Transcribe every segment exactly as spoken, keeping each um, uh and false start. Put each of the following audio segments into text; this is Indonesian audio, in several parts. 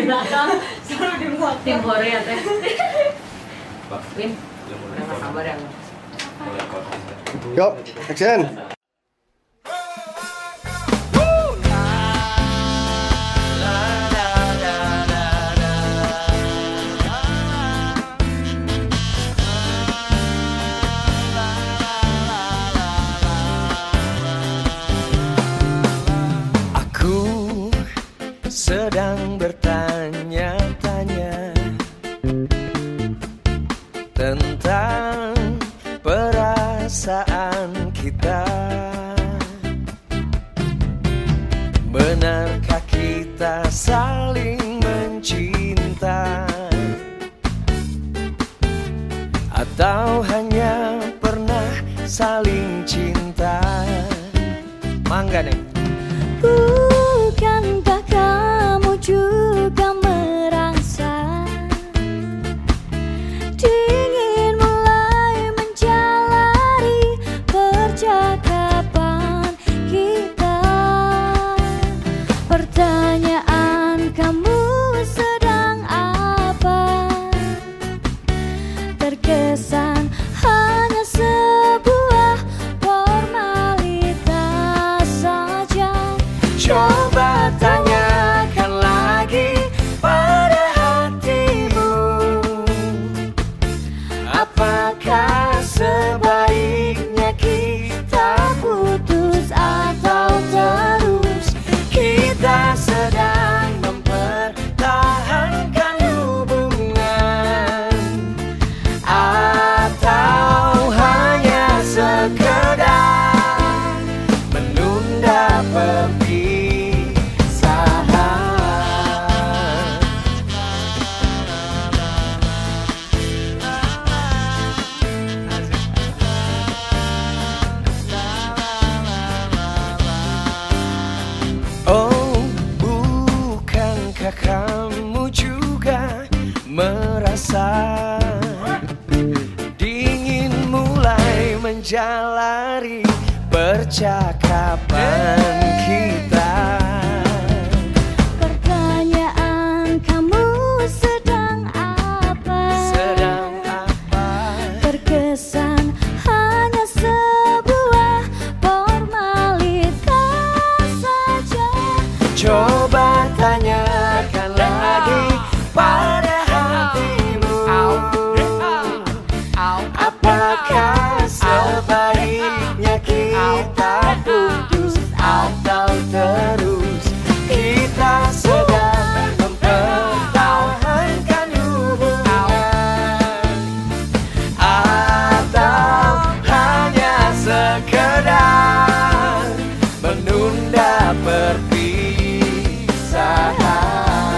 di belakang, selalu di belakang. Tim hore ya teh. Win, udah sabar ya. Yuk, action. Sedang bertanya-tanya tentang perasaan kita. Benarkah kita saling mencinta, atau hanya pernah saling cinta? Mangga nih. Bukankah kamu juga merasa dingin mulai menjalari percakapan kita? Pertanyaan, kamu sedang apa? Terkesan hanya sebuah formalitas saja. Coba tanyakan lagi pada hatimu, apakah sebaiknya kita putus atau terus? Kita sedang mempertahankan hubungan, atau hanya sekedar menunda perpisahan? Oh, bukankah kamu juga merasa dingin mulai menjalari percakapan kita? Pertanyaan, kamu sedang apa? Sedang apa? Terkesan hanya sebuah formalitas saja. Coba tanyakan lagi pada hatimu, apakah sebaiknya kita putus atau terus? Kita sedang mempertahankan hubungan, atau hanya sekedar menunda perpisahan?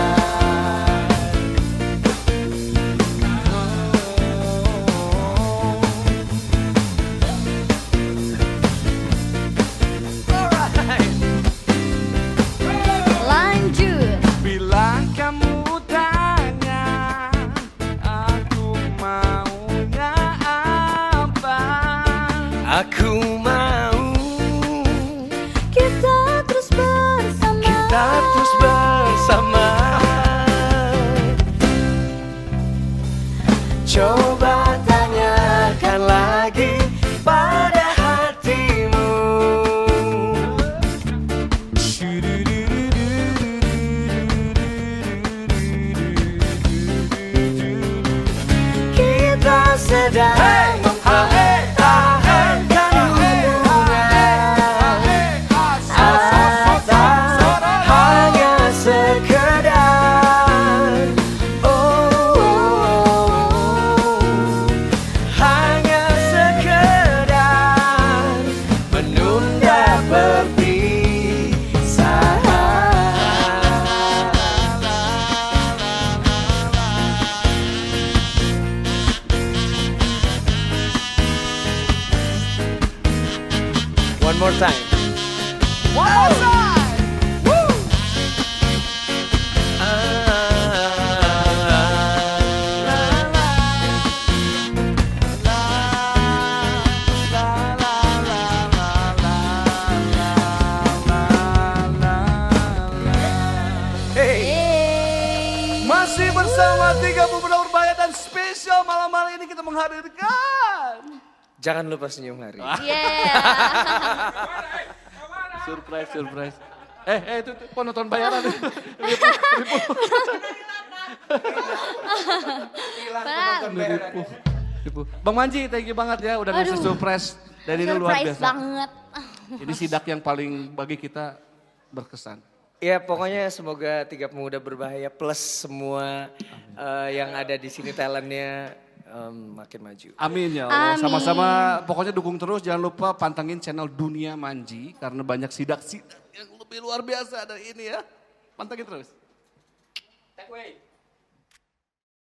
Lanjut. Bila kamu tanya aku maunya apa, aku mau Kita terus bersama. kita terus bersama. Coba tanyakan lagi pada hatimu, kita sedang mempertahankan hubungan, atau hanya sekedar oh, hanya sekedar menunda perpisahan. One more time. One more time. Woo! Hey. bersama tiga pemuda berbahaya dan spesial malam hari ini kita menghadirkan. Jangan lupa senyum hari. Yeah. Surprise, surprise. Eh, eh itu, itu penonton bayaran. Ribu. Ribu. Bang Manji, thank you banget ya udah bisa surprise. Dan ini luar Surprise biasa. banget. Ini sidak yang paling bagi kita berkesan. Ya pokoknya semoga tiga pemuda berbahaya plus semua uh, yang ada di sini talentnya um, makin maju. Amin ya Allah. Amin. Sama-sama pokoknya dukung terus. Jangan lupa pantengin channel Dunia Manji. Karena banyak sidak-sidak yang lebih luar biasa dari ini ya. Pantengin terus. Take away.